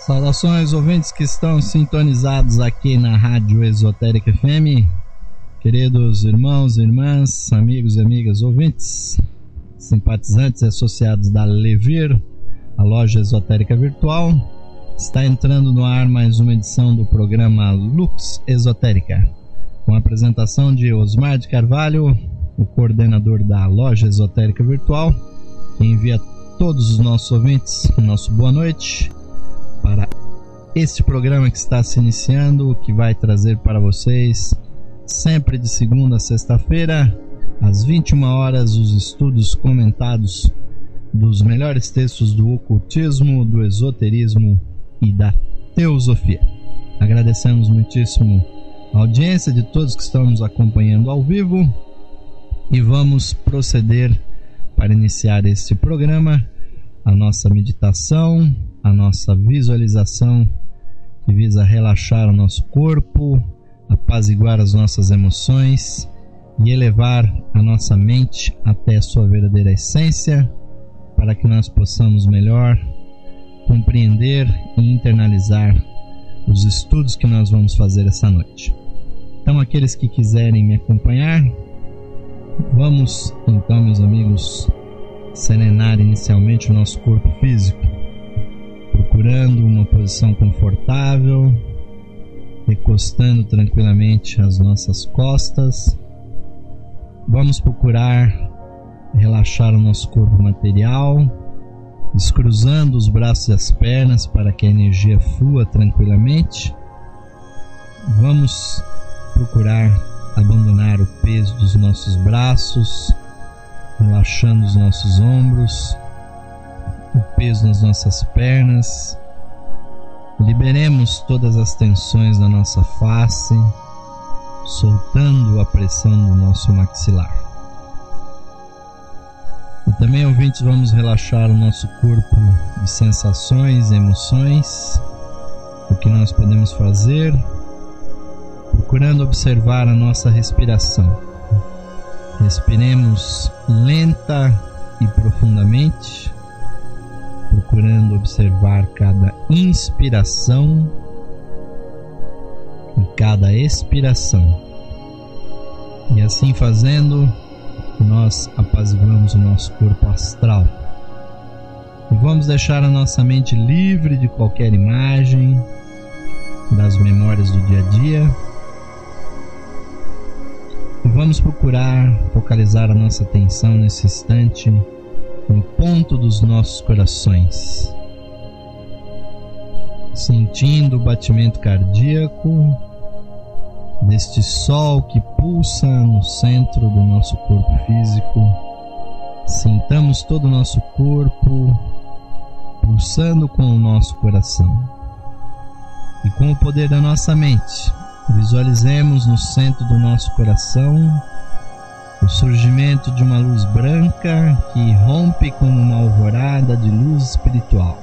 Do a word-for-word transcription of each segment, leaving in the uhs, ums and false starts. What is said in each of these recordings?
Saudações, ouvintes que estão sintonizados aqui na Rádio Esotérica F M, queridos irmãos e irmãs, amigos e amigas ouvintes, simpatizantes e associados da Levir, a loja esotérica virtual. Está entrando no ar mais uma edição do programa Lux Esotérica, com a apresentação de Osmar de Carvalho, o coordenador da loja esotérica virtual, que envia a todos os nossos ouvintes o nosso boa noite para este programa que está se iniciando, que vai trazer para vocês, sempre de segunda a sexta-feira, às vinte e uma horas, os estudos comentados dos melhores textos do ocultismo, do esoterismo e da teosofia. Agradecemos muitíssimo a audiência de todos que estão nos acompanhando ao vivo e vamos proceder para iniciar este programa, a nossa meditação, a nossa visualização que visa relaxar o nosso corpo, apaziguar as nossas emoções e elevar a nossa mente até a sua verdadeira essência, para que nós possamos melhor compreender e internalizar os estudos que nós vamos fazer essa noite. Então, aqueles que quiserem me acompanhar, vamos então, meus amigos, serenar inicialmente o nosso corpo físico, procurando uma posição confortável, recostando tranquilamente as nossas costas. Vamos procurar relaxar o nosso corpo material, descruzando os braços e as pernas para que a energia flua tranquilamente. Vamos procurar abandonar o peso dos nossos braços, relaxando os nossos ombros, o peso nas nossas pernas. Liberemos todas as tensões da nossa face, soltando a pressão do nosso maxilar. E também, ouvintes, vamos relaxar o nosso corpo de sensações e emoções. O que nós podemos fazer? Procurando observar a nossa respiração. Respiremos lenta e profundamente, procurando observar cada inspiração e cada expiração. E assim fazendo, nós apaziguamos o nosso corpo astral. E vamos deixar a nossa mente livre de qualquer imagem, das memórias do dia a dia. E vamos procurar focalizar a nossa atenção nesse instante no ponto dos nossos corações, sentindo o batimento cardíaco deste sol que pulsa no centro do nosso corpo físico. Sintamos todo o nosso corpo pulsando com o nosso coração. E com o poder da nossa mente, visualizemos no centro do nosso coração o surgimento de uma luz branca que rompe como uma alvorada de luz espiritual,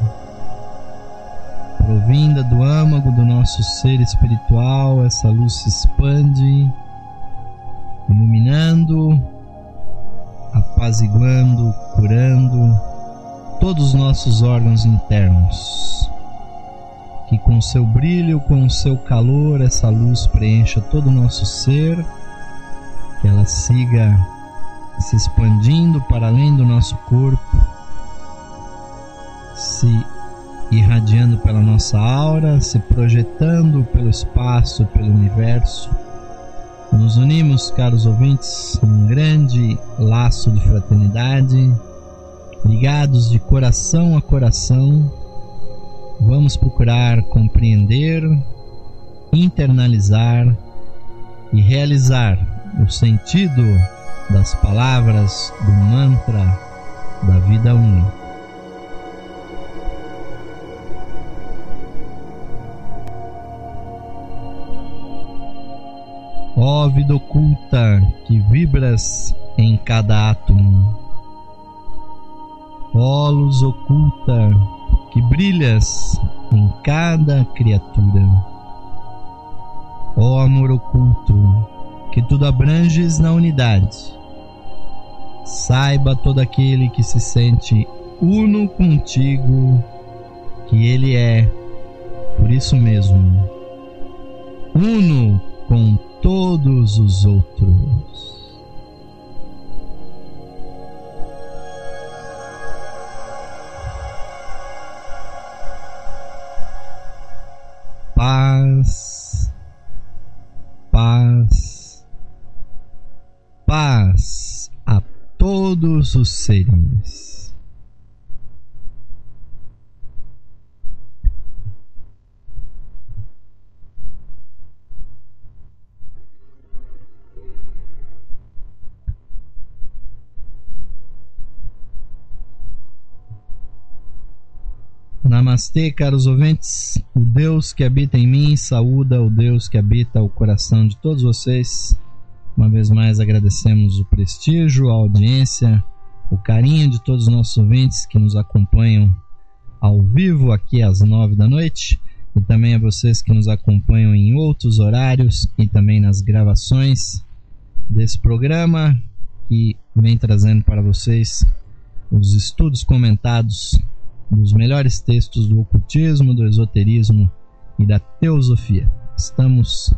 provinda do âmago do nosso ser espiritual. Essa luz se expande, iluminando, apaziguando, curando todos os nossos órgãos internos. Que com seu brilho, com o seu calor, essa luz preencha todo o nosso ser, que ela siga se expandindo para além do nosso corpo, se irradiando pela nossa aura, se projetando pelo espaço, pelo universo. Nos unimos, caros ouvintes, num grande laço de fraternidade, ligados de coração a coração. Vamos procurar compreender, internalizar e realizar o sentido das palavras do mantra da vida um. Ó vida oculta que vibras em cada átomo, ó luz oculta que brilhas em cada criatura, ó amor oculto que tudo abranges na unidade, saiba todo aquele que se sente uno contigo que ele é Por isso mesmo, uno com todos os outros. Paz, paz, paz a todos os seres. Namastê, caros ouvintes. O Deus que habita em mim saúda o Deus que habita o coração de todos vocês. Uma vez mais agradecemos o prestígio, a audiência, o carinho de todos os nossos ouvintes que nos acompanham ao vivo aqui às nove da noite, e também a vocês que nos acompanham em outros horários e também nas gravações desse programa, que vem trazendo para vocês os estudos comentados dos melhores textos do ocultismo, do esoterismo e da teosofia. Estamos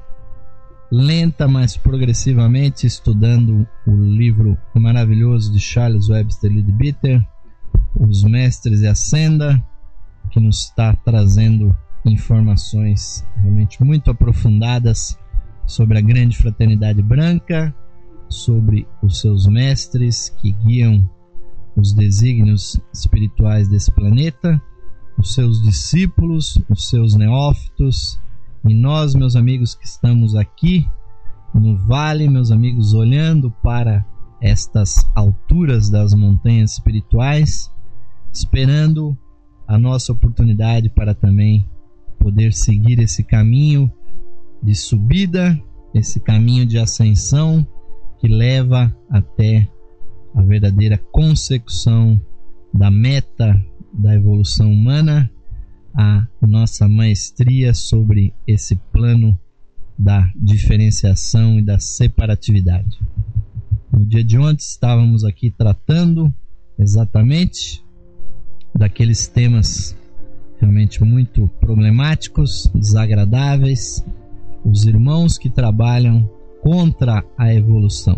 lenta, mas progressivamente estudando o livro maravilhoso de Charles Webster Leadbeater, Os Mestres e a Senda, que nos está trazendo informações realmente muito aprofundadas sobre a grande fraternidade branca, sobre os seus mestres que guiam os desígnios espirituais desse planeta, os seus discípulos, os seus neófitos, e nós, meus amigos, que estamos aqui no vale, meus amigos, olhando para estas alturas das montanhas espirituais, esperando a nossa oportunidade para também poder seguir esse caminho de subida, esse caminho de ascensão que leva até a verdadeira consecução da meta da evolução humana, a nossa maestria sobre esse plano da diferenciação e da separatividade. No dia de ontem estávamos aqui tratando exatamente daqueles temas realmente muito problemáticos, desagradáveis, os irmãos que trabalham contra a evolução.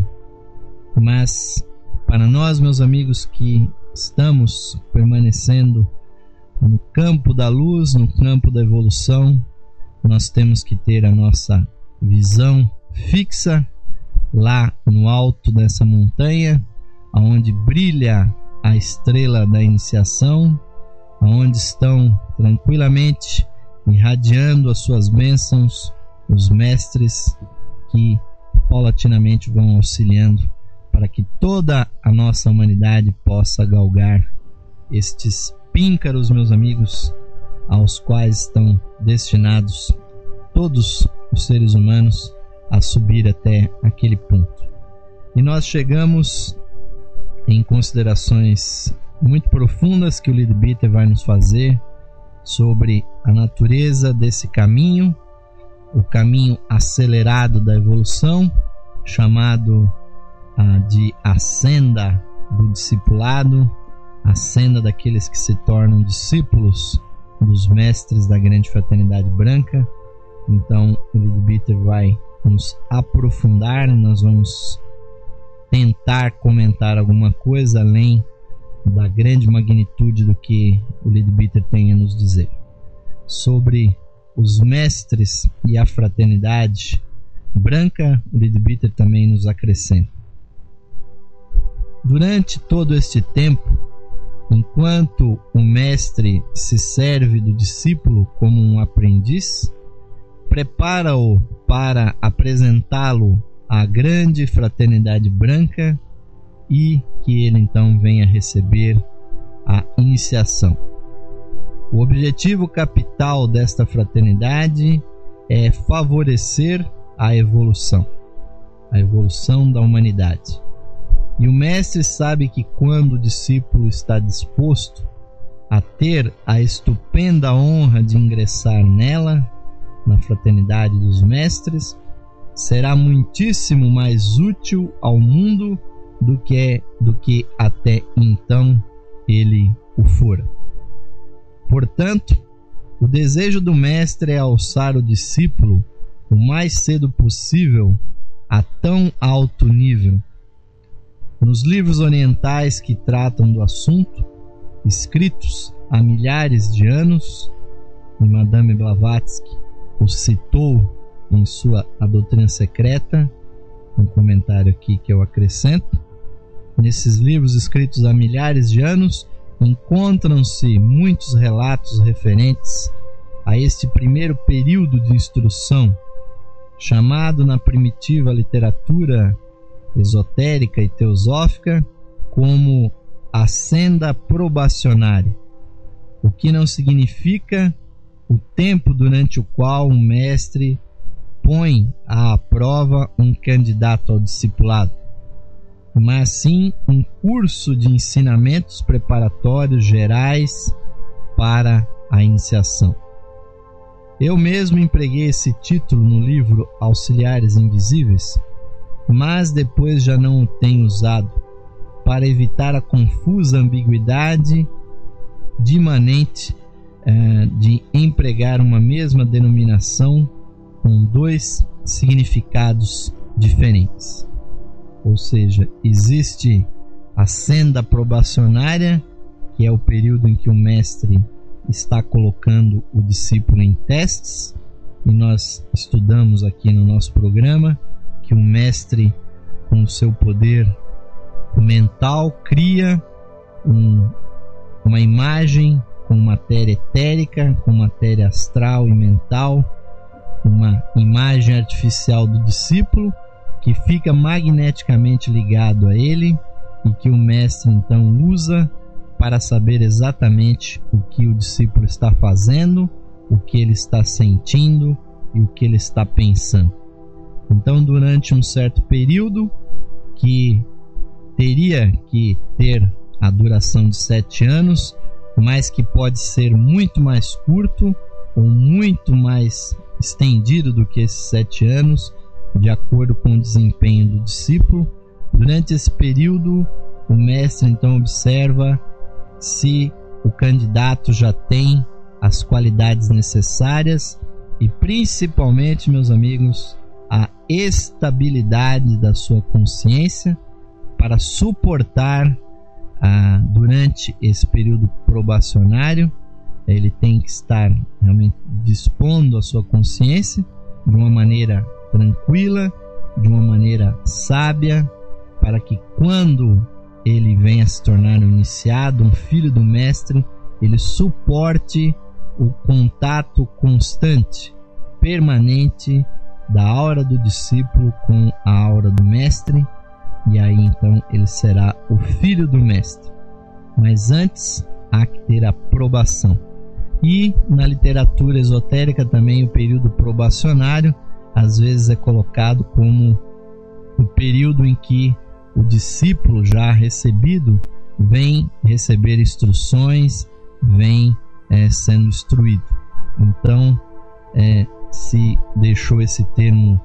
Mas para nós, meus amigos, que estamos permanecendo no campo da luz, no campo da evolução, nós temos que ter a nossa visão fixa lá no alto dessa montanha, aonde brilha a estrela da iniciação, aonde estão tranquilamente irradiando as suas bênçãos os mestres que paulatinamente vão auxiliando para que toda a nossa humanidade possa galgar estes píncaros, meus amigos, aos quais estão destinados todos os seres humanos a subir até aquele ponto. E nós chegamos em considerações muito profundas que o Leadbeater vai nos fazer sobre a natureza desse caminho, o caminho acelerado da evolução, chamado ah, de a senda do discipulado, a senda daqueles que se tornam discípulos dos mestres da grande fraternidade branca. Então o Leadbeater vai nos aprofundar, nós vamos tentar comentar alguma coisa além da grande magnitude do que o Leadbeater tem a nos dizer sobre os mestres e a fraternidade branca. O Leadbeater também nos acrescenta: durante todo este tempo, enquanto o mestre se serve do discípulo como um aprendiz, prepara-o para apresentá-lo à grande fraternidade branca e que ele então venha receber a iniciação. O objetivo capital desta fraternidade é favorecer a evolução, a evolução da humanidade. E o mestre sabe que quando o discípulo está disposto a ter a estupenda honra de ingressar nela, na fraternidade dos mestres, será muitíssimo mais útil ao mundo do que, é, do que até então ele o fora. Portanto, O desejo do mestre é alçar o discípulo o mais cedo possível a tão alto nível. Nos livros orientais que tratam do assunto, escritos há milhares de anos, e Madame Blavatsky o citou em sua A Doutrina Secreta, um comentário aqui que eu acrescento, nesses livros escritos há milhares de anos, encontram-se muitos relatos referentes a este primeiro período de instrução, chamado na primitiva literatura esotérica e teosófica como a senda probacionária, o que não significa o tempo durante o qual um mestre põe à prova um candidato ao discipulado, mas sim um curso de ensinamentos preparatórios gerais para a iniciação. Eu mesmo empreguei esse título no livro Auxiliares Invisíveis, mas depois já não o tenho usado para evitar a confusa ambiguidade de imanente eh, de empregar uma mesma denominação com dois significados diferentes. Ou seja, existe a senda probacionária, que é o período em que o mestre está colocando o discípulo em testes, e nós estudamos aqui no nosso programa que o mestre, com o seu poder mental, cria um, uma imagem com matéria etérica, com matéria astral e mental, uma imagem artificial do discípulo que fica magneticamente ligado a ele e que o mestre então usa para saber exatamente o que o discípulo está fazendo, o que ele está sentindo e o que ele está pensando. Então, durante um certo período, que teria que ter a duração de sete anos, mas que pode ser muito mais curto ou muito mais estendido do que esses sete anos, de acordo com o desempenho do discípulo. Durante esse período, o mestre então observa se o candidato já tem as qualidades necessárias e, principalmente, meus amigos, a estabilidade da sua consciência para suportar ah, durante esse período probacionário. Ele tem que estar realmente dispondo a sua consciência de uma maneira tranquila, de uma maneira sábia, para que quando ele venha a se tornar um iniciado, um filho do mestre, ele suporte o contato constante, permanente da aura do discípulo com a aura do mestre, e aí então ele será o filho do mestre. Mas antes há que ter a probação. E na literatura esotérica também o período probacionário às vezes é colocado como o período em que o discípulo já recebido vem receber instruções, vem é, sendo instruído. Então é, se deixou esse termo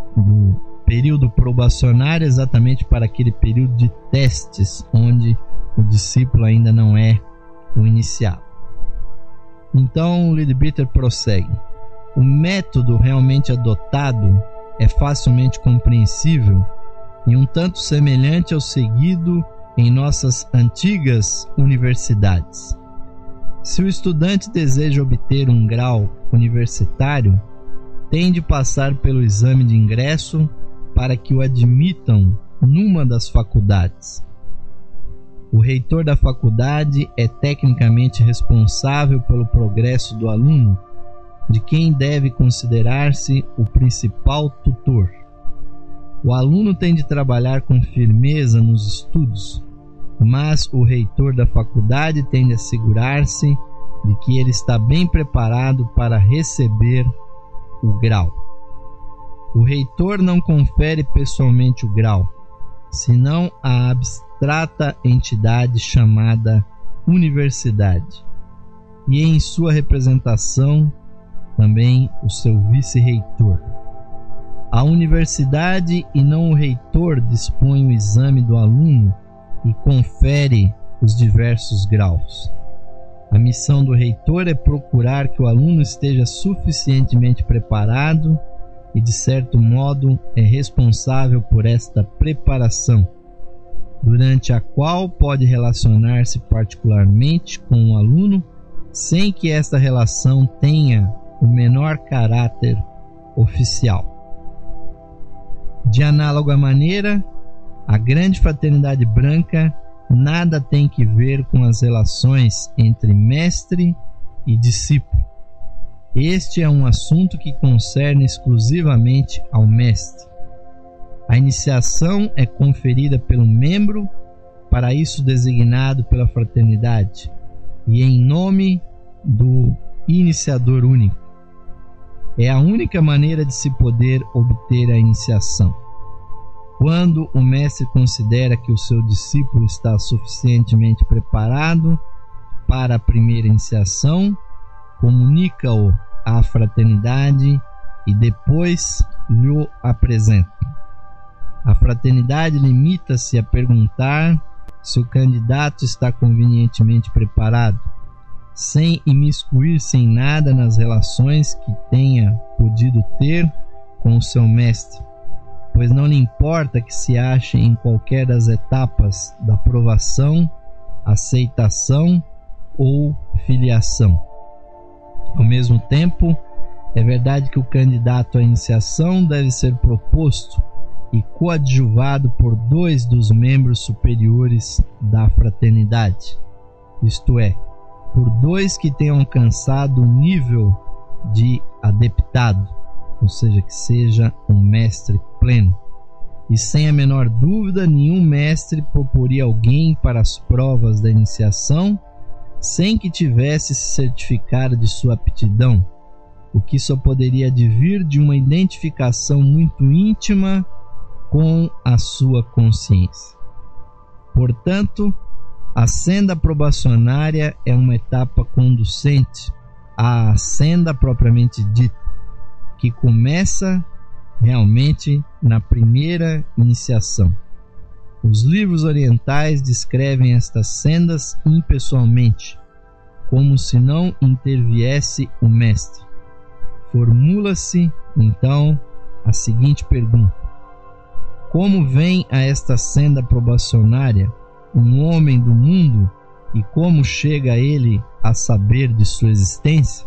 do período probacionário exatamente para aquele período de testes onde o discípulo ainda não é o iniciado. Então Leadbeater prossegue: o método realmente adotado é facilmente compreensível e um tanto semelhante ao seguido em nossas antigas universidades. Se o estudante deseja obter um grau universitário, tem de passar pelo exame de ingresso para que o admitam numa das faculdades. O reitor da faculdade é tecnicamente responsável pelo progresso do aluno, de quem deve considerar-se o principal tutor. O aluno tem de trabalhar com firmeza nos estudos, mas o reitor da faculdade tem de assegurar-se de que ele está bem preparado para receber o grau. O reitor não confere pessoalmente o grau, senão a abstrata entidade chamada universidade, e em sua representação também o seu vice-reitor. A universidade e não o reitor dispõe o exame do aluno e confere os diversos graus. A missão do reitor é procurar que o aluno esteja suficientemente preparado e, de certo modo, é responsável por esta preparação, durante a qual pode relacionar-se particularmente com o aluno, sem que esta relação tenha o menor caráter oficial. De análoga maneira, a grande fraternidade branca nada tem que ver com as relações entre mestre e discípulo. Este é um assunto que concerne exclusivamente ao mestre. A iniciação é conferida pelo membro, para isso designado pela fraternidade, e em nome do iniciador único. É a única maneira de se poder obter a iniciação. Quando o mestre considera que o seu discípulo está suficientemente preparado para a primeira iniciação, comunica-o à fraternidade e depois lhe apresenta. A fraternidade limita-se a perguntar se o candidato está convenientemente preparado, sem imiscuir-se em nada nas relações que tenha podido ter com o seu mestre, pois não lhe importa que se ache em qualquer das etapas da provação, aceitação ou filiação. Ao mesmo tempo, é verdade que o candidato à iniciação deve ser proposto e coadjuvado por dois dos membros superiores da fraternidade, isto é, por dois que tenham alcançado o nível de adeptado, ou seja, que seja um mestre pleno. E sem a menor dúvida, nenhum mestre proporia alguém para as provas da iniciação sem que tivesse se certificado de sua aptidão, o que só poderia advir de uma identificação muito íntima com a sua consciência. Portanto, a senda probacionária é uma etapa conducente à senda propriamente dita, que começa realmente na primeira iniciação. Os livros orientais descrevem estas sendas impessoalmente, como se não interviesse o mestre. Formula-se, então, a seguinte pergunta: como vem a esta senda probacionária um homem do mundo e como chega ele a saber de sua existência?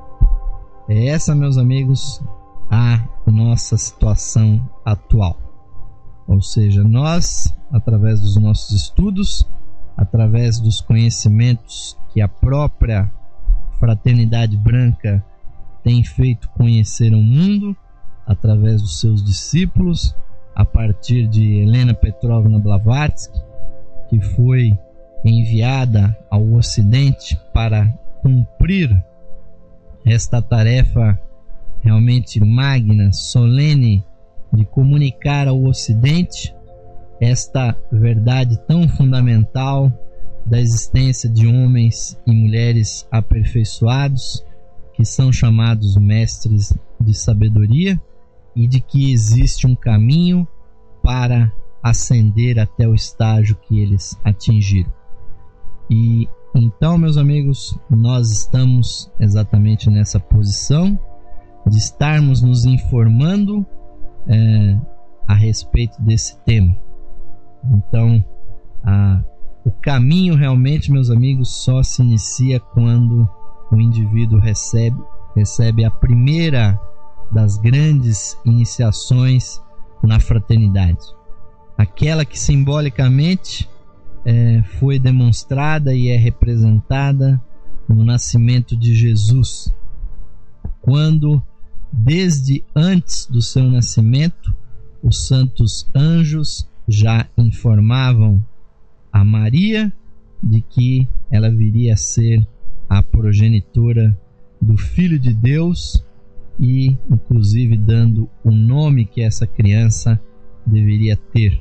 É essa, meus amigos, a nossa situação atual. Ou seja, nós, através dos nossos estudos, através dos conhecimentos que a própria Fraternidade Branca tem feito conhecer ao mundo, através dos seus discípulos, a partir de Helena Petrovna Blavatsky, que foi enviada ao Ocidente para cumprir esta tarefa realmente magna, solene, de comunicar ao Ocidente esta verdade tão fundamental da existência de homens e mulheres aperfeiçoados, que são chamados mestres de sabedoria, e de que existe um caminho para ascender até o estágio que eles atingiram. E então, meus amigos, nós estamos exatamente nessa posição de estarmos nos informando é, a respeito desse tema. Então, a, o caminho realmente, meus amigos, só se inicia quando o indivíduo recebe, recebe a primeira das grandes iniciações na fraternidade, aquela que simbolicamente é, foi demonstrada e é representada no nascimento de Jesus, quando, desde antes do seu nascimento, os santos anjos já informavam a Maria de que ela viria a ser a progenitora do Filho de Deus, e inclusive dando o nome que essa criança deveria ter.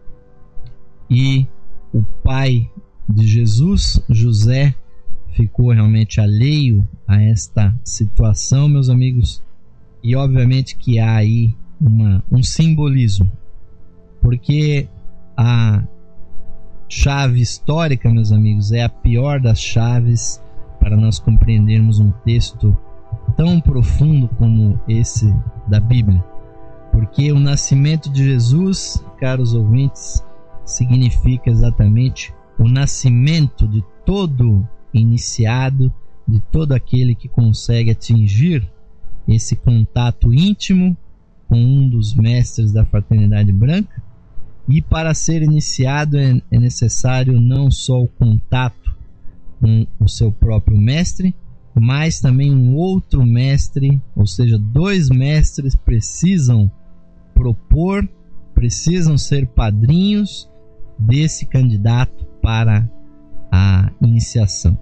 E o pai de Jesus, José, ficou realmente alheio a esta situação, meus amigos, e obviamente que há aí uma, um simbolismo, porque a chave histórica, meus amigos, é a pior das chaves para nós compreendermos um texto tão profundo como esse da Bíblia. Porque o nascimento de Jesus, caros ouvintes, significa exatamente o nascimento de todo iniciado, de todo aquele que consegue atingir esse contato íntimo com um dos mestres da Fraternidade Branca. E para ser iniciado é, é necessário não só o contato com o seu próprio mestre, mas também um outro mestre, ou seja, dois mestres precisam propor, precisam ser padrinhos desse candidato para a iniciação.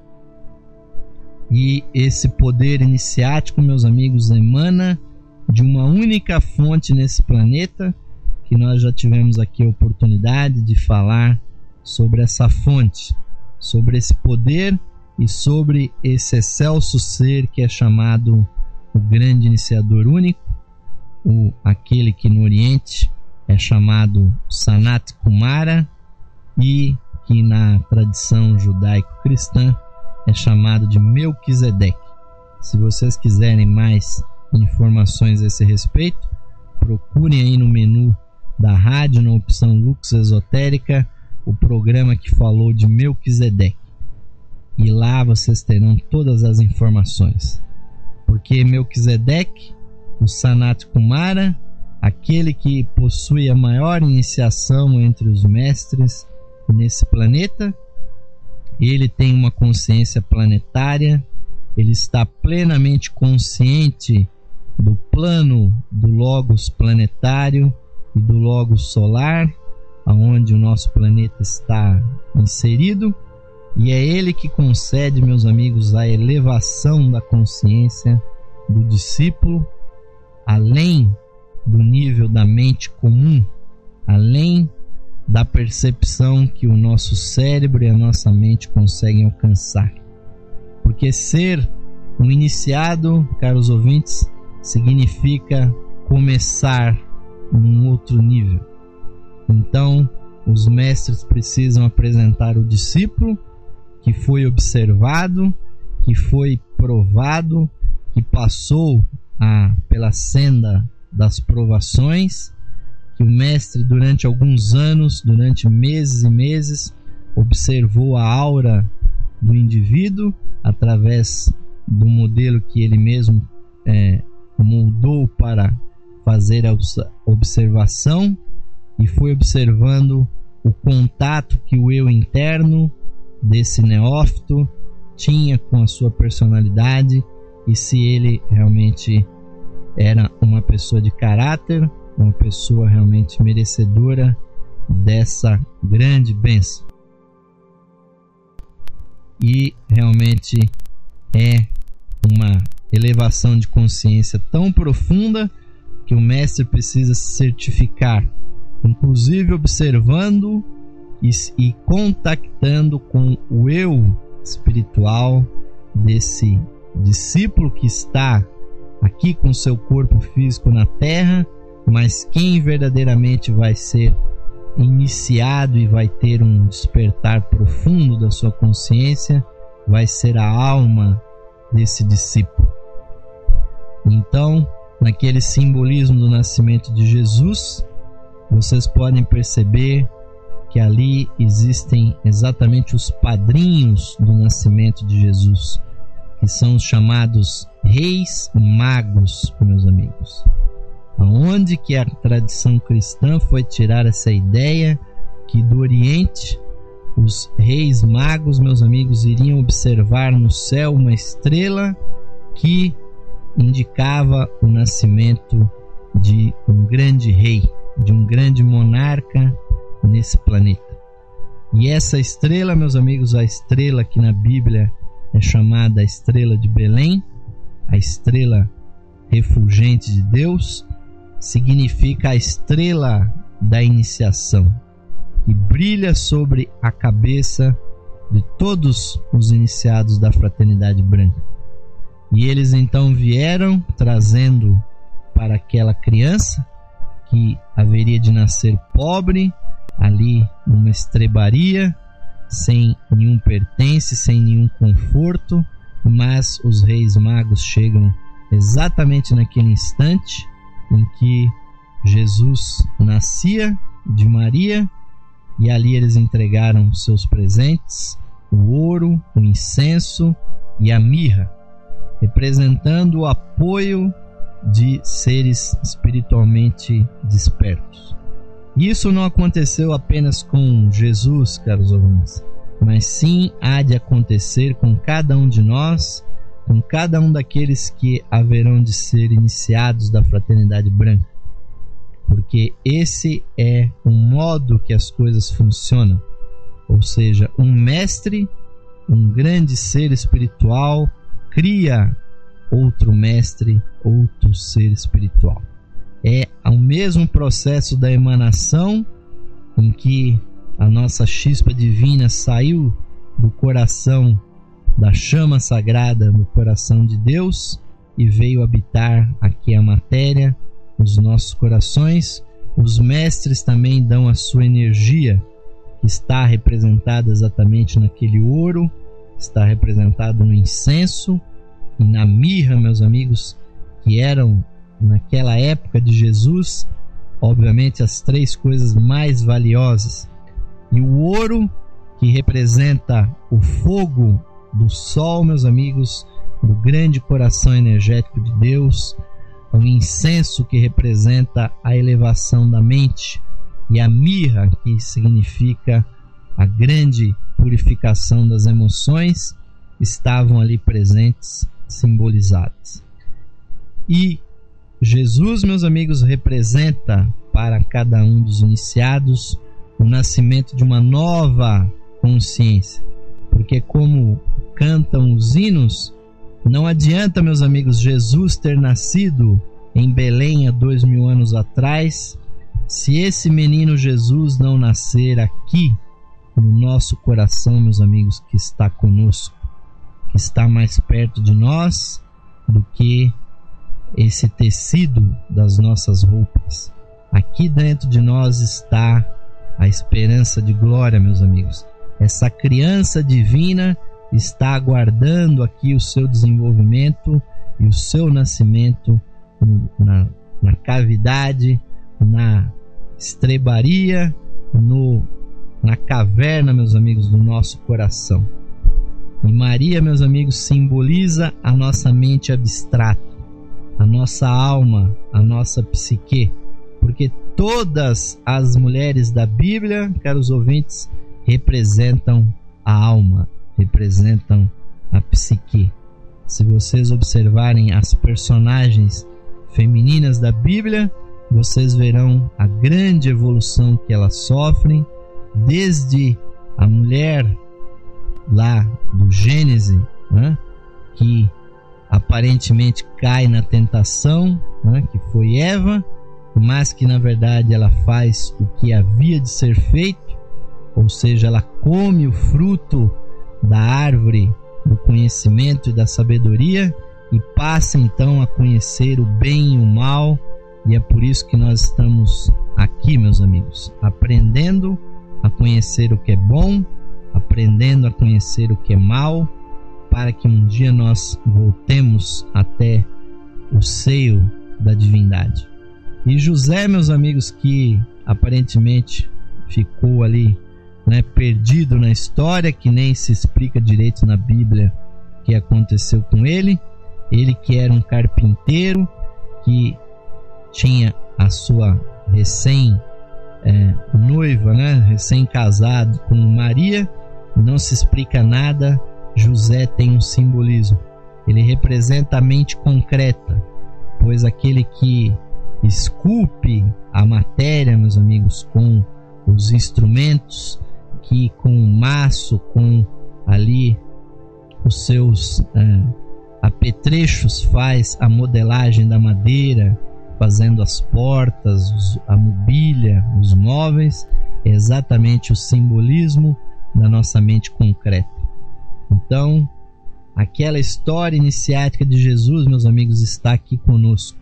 E esse poder iniciático, meus amigos, emana de uma única fonte nesse planeta, que nós já tivemos aqui a oportunidade de falar sobre essa fonte, sobre esse poder e sobre esse excelso ser que é chamado o grande iniciador único, o, aquele que no Oriente é chamado Sanat Kumara e que na tradição judaico-cristã é chamado de Melquisedeque. Se vocês quiserem mais informações a esse respeito, procurem aí no menu da rádio, na opção Lux Esotérica, o programa que falou de Melquisedeque. E lá vocês terão todas as informações. Porque Melquisedeque, o Sanat Kumara, aquele que possui a maior iniciação entre os mestres nesse planeta, ele tem uma consciência planetária, ele está plenamente consciente do plano do Logos planetário e do Logos solar, aonde o nosso planeta está inserido, e é ele que concede, meus amigos, a elevação da consciência do discípulo, além do nível da mente comum, além da percepção que o nosso cérebro e a nossa mente conseguem alcançar. Porque ser um iniciado, caros ouvintes, significa começar num outro nível. Então, os mestres precisam apresentar o discípulo que foi observado, que foi provado, que passou a, pela senda das provações, que o mestre durante alguns anos, durante meses e meses, observou a aura do indivíduo através do modelo que ele mesmo é, moldou para fazer a observação, e foi observando o contato que o eu interno desse neófito tinha com a sua personalidade e se ele realmente era uma pessoa de caráter, uma pessoa realmente merecedora dessa grande bênção. E realmente é uma elevação de consciência tão profunda que o mestre precisa se certificar, inclusive observando e, e contactando com o eu espiritual desse discípulo que está aqui com seu corpo físico na Terra, mas quem verdadeiramente vai ser iniciado e vai ter um despertar profundo da sua consciência vai ser a alma desse discípulo. Então, naquele simbolismo do nascimento de Jesus, vocês podem perceber que ali existem exatamente os padrinhos do nascimento de Jesus, que são os chamados reis magos, meus amigos. Aonde que a tradição cristã foi tirar essa ideia que do Oriente os reis magos, meus amigos, iriam observar no céu uma estrela que indicava o nascimento de um grande rei, de um grande monarca nesse planeta. E essa estrela, meus amigos, a estrela que na Bíblia é chamada a estrela de Belém, a estrela refulgente de Deus, significa a estrela da iniciação, que brilha sobre a cabeça de todos os iniciados da Fraternidade Branca. E eles então vieram trazendo para aquela criança que haveria de nascer pobre, ali numa estrebaria, sem nenhum pertence, sem nenhum conforto, mas os reis magos chegam exatamente naquele instante em que Jesus nascia de Maria, e ali eles entregaram seus presentes, o ouro, o incenso e a mirra, representando o apoio de seres espiritualmente despertos. Isso não aconteceu apenas com Jesus, caros ouvintes, mas sim há de acontecer com cada um de nós, com cada um daqueles que haverão de ser iniciados da fraternidade branca, porque esse é o modo que as coisas funcionam, ou seja, um mestre, um grande ser espiritual, cria outro mestre, outro ser espiritual. É o mesmo processo da emanação, em que a nossa chispa divina saiu do coração, da chama sagrada do coração de Deus, e veio habitar aqui a matéria, os nossos corações. Os mestres também dão a sua energia, que está representada exatamente naquele ouro, está representado no incenso e na mirra, meus amigos, que eram naquela época de Jesus, obviamente, as três coisas mais valiosas. E o ouro, que representa o fogo do sol, meus amigos, do grande coração energético de Deus. O incenso, que representa a elevação da mente, e a mirra, que significa a grande purificação das emoções, estavam ali presentes, simbolizadas. E Jesus, meus amigos, representa para cada um dos iniciados o nascimento de uma nova consciência, porque, como cantam os hinos, não adianta, meus amigos, Jesus ter nascido em Belém há dois mil anos atrás, se esse menino Jesus não nascer aqui no nosso coração, meus amigos, que está conosco, que está mais perto de nós do que esse tecido das nossas roupas. Aqui dentro de nós está a esperança de glória, meus amigos. Essa criança divina está aguardando aqui o seu desenvolvimento e o seu nascimento na, na cavidade, na estrebaria, no, na caverna, meus amigos, do nosso coração. E Maria, meus amigos, simboliza a nossa mente abstrata, a nossa alma, a nossa psique, porque todas as mulheres da Bíblia, caros ouvintes, representam a alma, representam a psique. Se vocês observarem as personagens femininas da Bíblia, vocês verão a grande evolução que elas sofrem, desde a mulher lá do Gênesis, né, que aparentemente cai na tentação, né, que foi Eva, mas que na verdade ela faz o que havia de ser feito, ou seja, ela come o fruto da árvore do conhecimento e da sabedoria e passa então a conhecer o bem e o mal. E é por isso que nós estamos aqui, meus amigos, aprendendo a conhecer o que é bom, aprendendo a conhecer o que é mal, para que um dia nós voltemos até o seio da divindade. E José, meus amigos, que aparentemente ficou ali, né, perdido na história, que nem se explica direito na Bíblia o que aconteceu com ele. Ele que era um carpinteiro, que tinha a sua recém é, noiva, né, recém-casado com Maria, não se explica nada. José tem um simbolismo, ele representa a mente concreta, pois aquele que esculpe a matéria, meus amigos, com os instrumentos, que com o maço, com ali os seus é, apetrechos, faz a modelagem da madeira, fazendo as portas, os, a mobília, os móveis, é exatamente o simbolismo da nossa mente concreta. Então, aquela história iniciática de Jesus, meus amigos, está aqui conosco.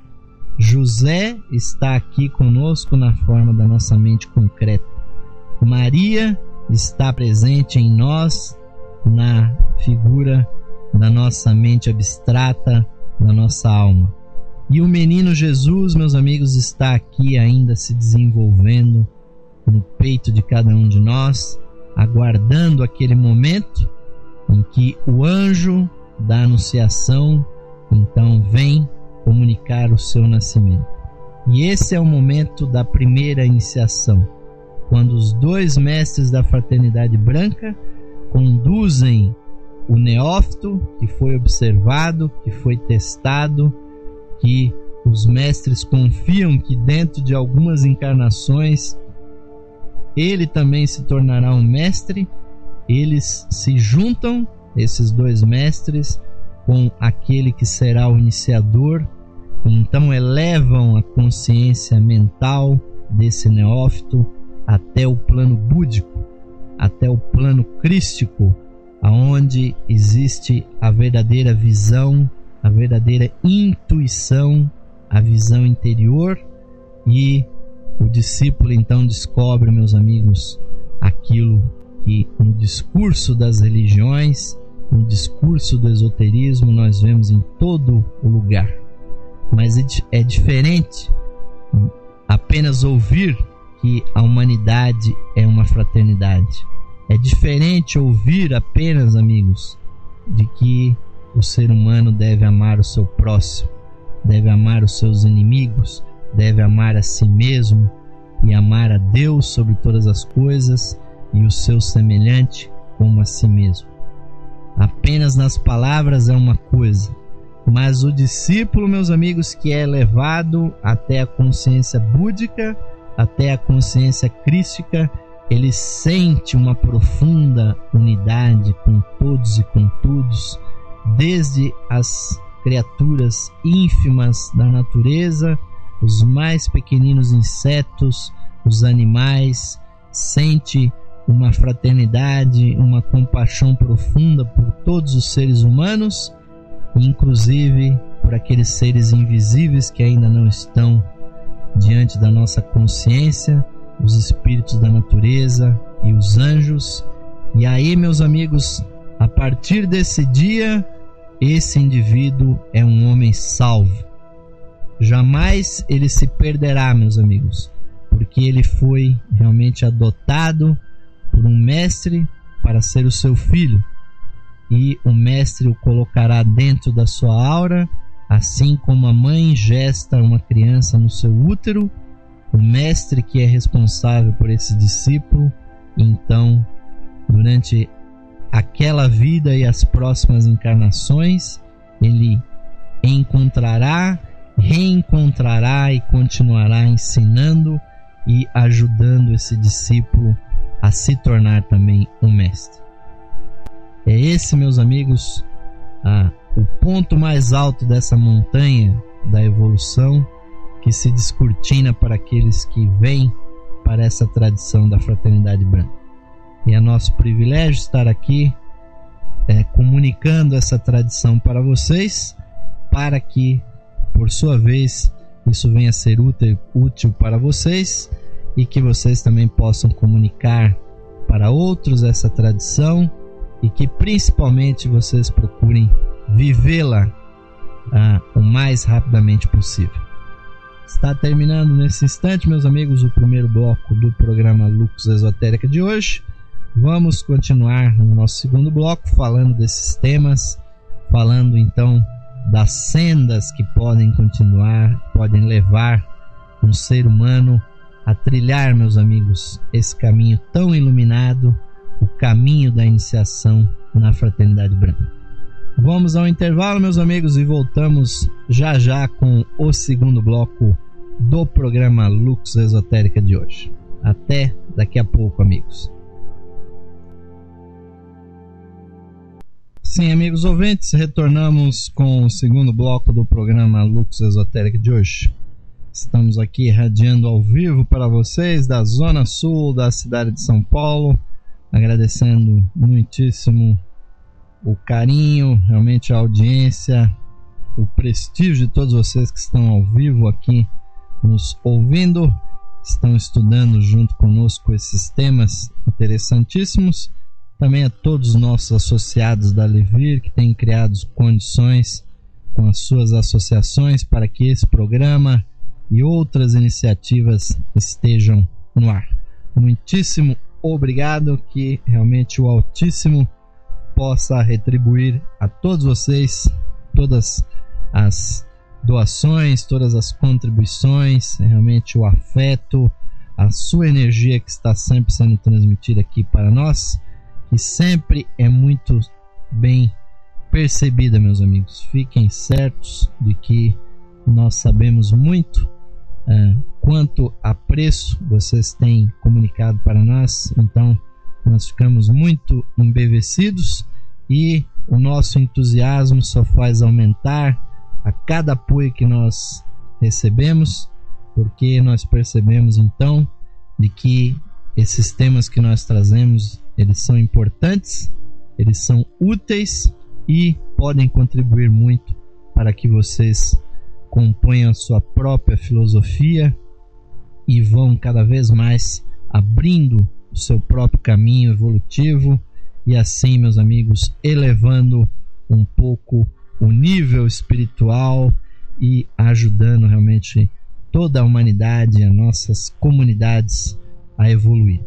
José está aqui conosco na forma da nossa mente concreta. Maria está presente em nós na figura da nossa mente abstrata, da nossa alma. E o menino Jesus, meus amigos, está aqui ainda se desenvolvendo no peito de cada um de nós, aguardando aquele momento em que o anjo da anunciação então vem comunicar o seu nascimento. E esse é o momento da primeira iniciação, quando os dois mestres da fraternidade branca conduzem o neófito que foi observado, que foi testado, que os mestres confiam que dentro de algumas encarnações ele também se tornará um mestre. Eles se juntam, esses dois mestres, com aquele que será o iniciador, então elevam a consciência mental desse neófito até o plano búdico, até o plano crístico, aonde existe a verdadeira visão, a verdadeira intuição, a visão interior, e o discípulo então descobre, meus amigos, aquilo que no discurso das religiões, no discurso do esoterismo, nós vemos em todo o lugar. Mas é diferente apenas ouvir que a humanidade é uma fraternidade. É diferente ouvir apenas, amigos, de que o ser humano deve amar o seu próximo, deve amar os seus inimigos, deve amar a si mesmo e amar a Deus sobre todas as coisas e o seu semelhante como a si mesmo. Apenas nas palavras é uma coisa, mas o discípulo, meus amigos, que é elevado até a consciência búdica, até a consciência crística, ele sente uma profunda unidade com todos e com todos, desde as criaturas ínfimas da natureza, os mais pequeninos insetos, os animais, sente uma fraternidade, uma compaixão profunda por todos os seres humanos, inclusive por aqueles seres invisíveis que ainda não estão diante da nossa consciência, os espíritos da natureza e os anjos. E aí, meus amigos, a partir desse dia, esse indivíduo é um homem salvo. Jamais ele se perderá, meus amigos, porque ele foi realmente adotado por um mestre para ser o seu filho, e o mestre o colocará dentro da sua aura, assim como a mãe gesta uma criança no seu útero. O mestre que é responsável por esse discípulo, então, durante aquela vida e as próximas encarnações, ele encontrará, reencontrará e continuará ensinando e ajudando esse discípulo a se tornar também um mestre. É esse, meus amigos, ah, o ponto mais alto dessa montanha da evolução que se descortina para aqueles que vêm para essa tradição da fraternidade branca. E é nosso privilégio estar aqui é, comunicando essa tradição para vocês, para que, por sua vez, isso venha a ser útil, útil para vocês, e que vocês também possam comunicar para outros essa tradição, e que principalmente vocês procurem vivê-la ah, o mais rapidamente possível. Está terminando nesse instante, meus amigos, o primeiro bloco do programa Lux Esotérica de hoje. Vamos continuar no nosso segundo bloco falando desses temas, falando então das sendas que podem continuar, podem levar um ser humano a trilhar, meus amigos, esse caminho tão iluminado, o caminho da iniciação na fraternidade branca. Vamos ao intervalo, meus amigos, e voltamos já já com o segundo bloco do programa Lux Esotérica de hoje. Até daqui a pouco, amigos. Sim, amigos ouvintes, retornamos com o segundo bloco do programa Lux Esotérica de hoje. Estamos aqui radiando ao vivo para vocês da Zona Sul da cidade de São Paulo, agradecendo muitíssimo o carinho, realmente a audiência, o prestígio de todos vocês que estão ao vivo aqui nos ouvindo, estão estudando junto conosco esses temas interessantíssimos, também a todos os nossos associados da Levir que têm criado condições com as suas associações para que esse programa e outras iniciativas estejam no ar. Muitíssimo obrigado, que realmente o Altíssimo possa retribuir a todos vocês todas as doações, todas as contribuições, realmente o afeto, a sua energia que está sempre sendo transmitida aqui para nós, que sempre é muito bem percebida, meus amigos. Fiquem certos de que nós sabemos muito é, quanto apreço vocês têm comunicado para nós, então nós ficamos muito embevecidos e o nosso entusiasmo só faz aumentar a cada apoio que nós recebemos, porque nós percebemos então de que esses temas que nós trazemos, eles são importantes, eles são úteis e podem contribuir muito para que vocês componham a sua própria filosofia e vão cada vez mais abrindo o seu próprio caminho evolutivo e assim, meus amigos, elevando um pouco o nível espiritual e ajudando realmente toda a humanidade, as nossas comunidades a evoluir.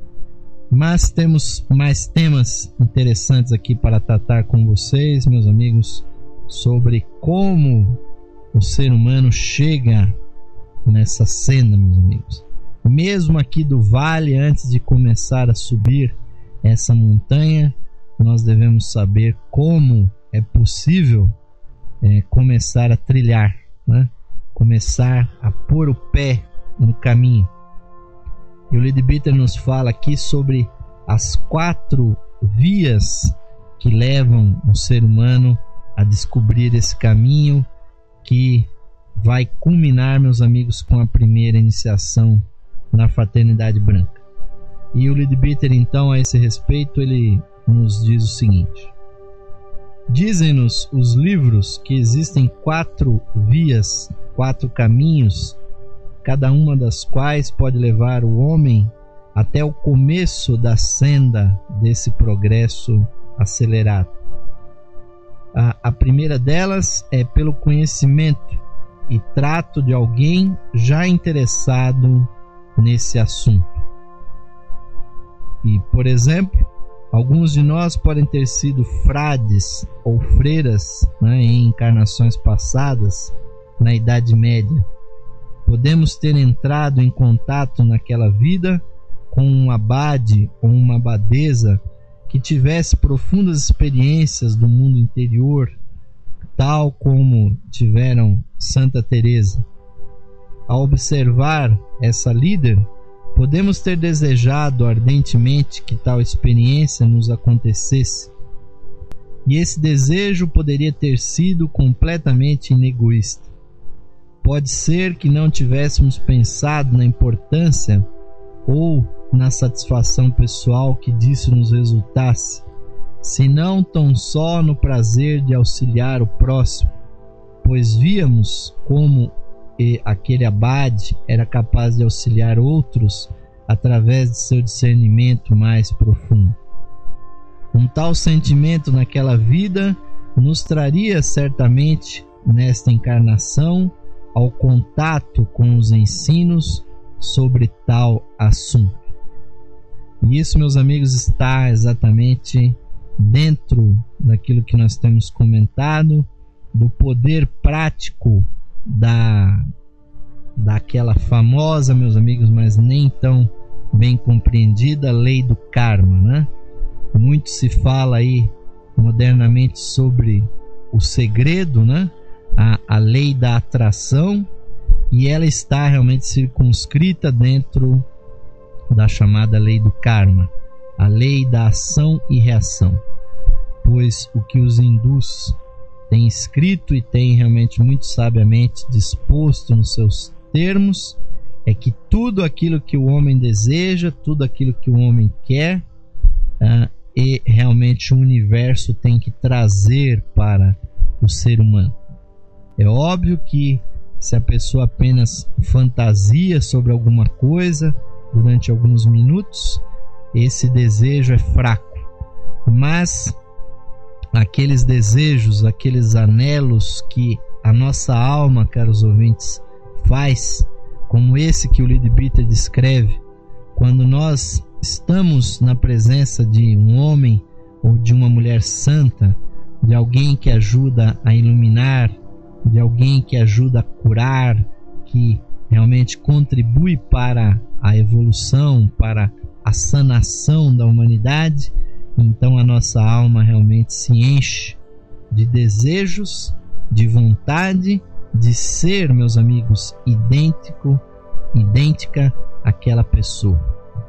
Mas temos mais temas interessantes aqui para tratar com vocês, meus amigos, sobre como o ser humano chega nessa senda, meus amigos. Mesmo aqui do vale, antes de começar a subir essa montanha, nós devemos saber como é possível é, começar a trilhar, né? Começar a pôr o pé no caminho. E o Leadbeater nos fala aqui sobre as quatro vias que levam o ser humano a descobrir esse caminho que vai culminar, meus amigos, com a primeira iniciação na Fraternidade Branca. E o Leadbeater, então, a esse respeito, ele nos diz o seguinte: dizem-nos os livros que existem quatro vias, quatro caminhos, cada uma das quais pode levar o homem até o começo da senda desse progresso acelerado. A, a primeira delas é pelo conhecimento e trato de alguém já interessado nesse assunto. E, por exemplo, alguns de nós podem ter sido frades ou freiras, né, em encarnações passadas, na Idade Média. Podemos ter entrado em contato naquela vida com um abade ou uma abadesa que tivesse profundas experiências do mundo interior, tal como tiveram Santa Teresa. Ao observar essa líder, podemos ter desejado ardentemente que tal experiência nos acontecesse. E esse desejo poderia ter sido completamente inegoísta. Pode ser que não tivéssemos pensado na importância ou na satisfação pessoal que disso nos resultasse, senão tão só no prazer de auxiliar o próximo, pois víamos como aquele abade era capaz de auxiliar outros através de seu discernimento mais profundo. Um tal sentimento naquela vida nos traria certamente nesta encarnação ao contato com os ensinos sobre tal assunto. E isso, meus amigos, está exatamente dentro daquilo que nós temos comentado, do poder prático da daquela famosa, meus amigos, mas nem tão bem compreendida lei do karma, né? Muito se fala aí modernamente sobre o segredo, né? A, a lei da atração, e ela está realmente circunscrita dentro da chamada lei do karma, a lei da ação e reação, pois o que os hindus têm escrito e têm realmente muito sabiamente disposto nos seus termos é que tudo aquilo que o homem deseja, tudo aquilo que o homem quer, uh, e realmente o universo tem que trazer para o ser humano. É óbvio que se a pessoa apenas fantasia sobre alguma coisa durante alguns minutos, esse desejo é fraco, mas aqueles desejos, aqueles anelos que a nossa alma, caros ouvintes, faz, como esse que o Leadbeater descreve, quando nós estamos na presença de um homem ou de uma mulher santa, de alguém que ajuda a iluminar, de alguém que ajuda a curar, que realmente contribui para a evolução, para a sanação da humanidade, então a nossa alma realmente se enche de desejos, de vontade de ser, meus amigos, idêntico, idêntica àquela pessoa.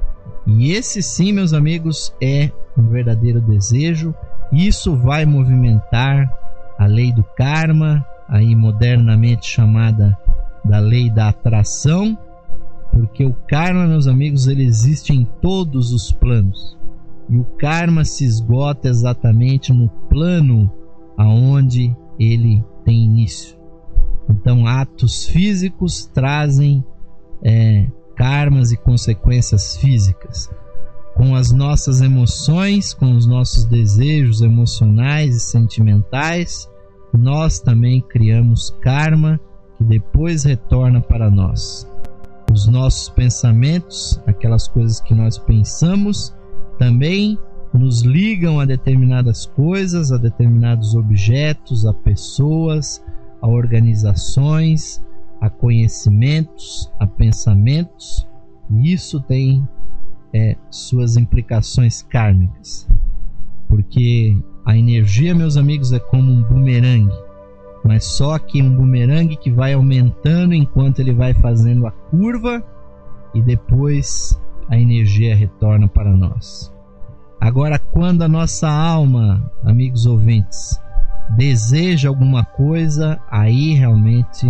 E esse sim, meus amigos, é um verdadeiro desejo. Isso vai movimentar a lei do karma, aí modernamente chamada da lei da atração, porque o karma, meus amigos, ele existe em todos os planos. E o karma se esgota exatamente no plano aonde ele tem início. Então, atos físicos trazem é, karmas e consequências físicas. Com as nossas emoções, com os nossos desejos emocionais e sentimentais, nós também criamos karma que depois retorna para nós. Os nossos pensamentos, aquelas coisas que nós pensamos, também nos ligam a determinadas coisas, a determinados objetos, a pessoas, a organizações, a conhecimentos, a pensamentos. E isso tem é, suas implicações kármicas, porque a energia, meus amigos, é como um bumerangue, mas só que um bumerangue que vai aumentando enquanto ele vai fazendo a curva, e depois a energia retorna para nós. Agora, quando a nossa alma, amigos ouvintes, deseja alguma coisa, aí realmente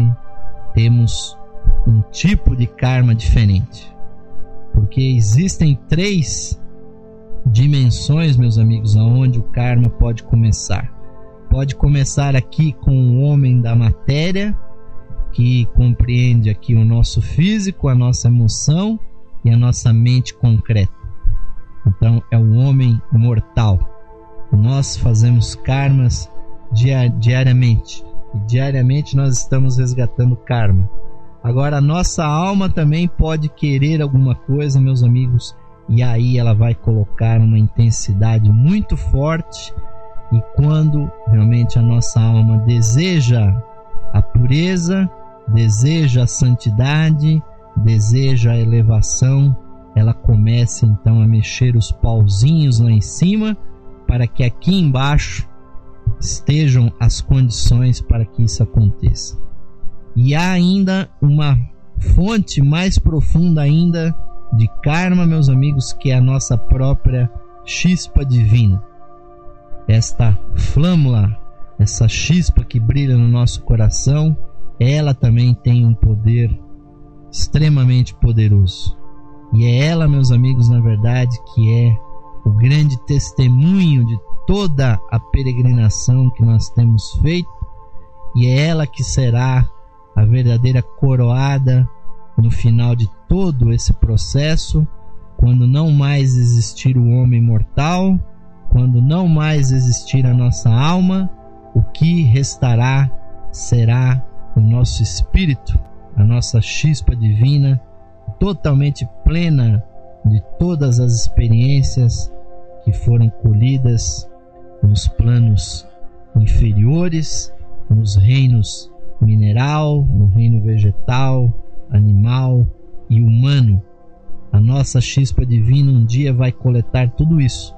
temos um tipo de karma diferente, porque existem três dimensões, meus amigos, aonde o karma pode começar. Pode começar aqui com o homem da matéria, que compreende aqui o nosso físico, a nossa emoção e a nossa mente concreta. Então é o homem mortal. Nós fazemos karmas diariamente, e diariamente nós estamos resgatando karma. Agora a nossa alma também pode querer alguma coisa, meus amigos, e aí ela vai colocar uma intensidade muito forte. E quando realmente a nossa alma deseja a pureza, deseja a santidade, deseja a elevação, ela começa então a mexer os pauzinhos lá em cima, para que aqui embaixo estejam as condições para que isso aconteça. E há ainda uma fonte mais profunda ainda de karma, meus amigos, que é a nossa própria chispa divina. Esta flâmula, essa chispa que brilha no nosso coração, ela também tem um poder extremamente poderoso. E é ela, meus amigos, na verdade, que é o grande testemunho de toda a peregrinação que nós temos feito, e é ela que será a verdadeira coroada no final de todo esse processo, quando não mais existir o homem mortal, quando não mais existir a nossa alma, o que restará será o nosso espírito, a nossa chispa divina, totalmente plena de todas as experiências que foram colhidas nos planos inferiores, nos reinos mineral, no reino vegetal, animal e humano. A nossa chispa divina um dia vai coletar tudo isso.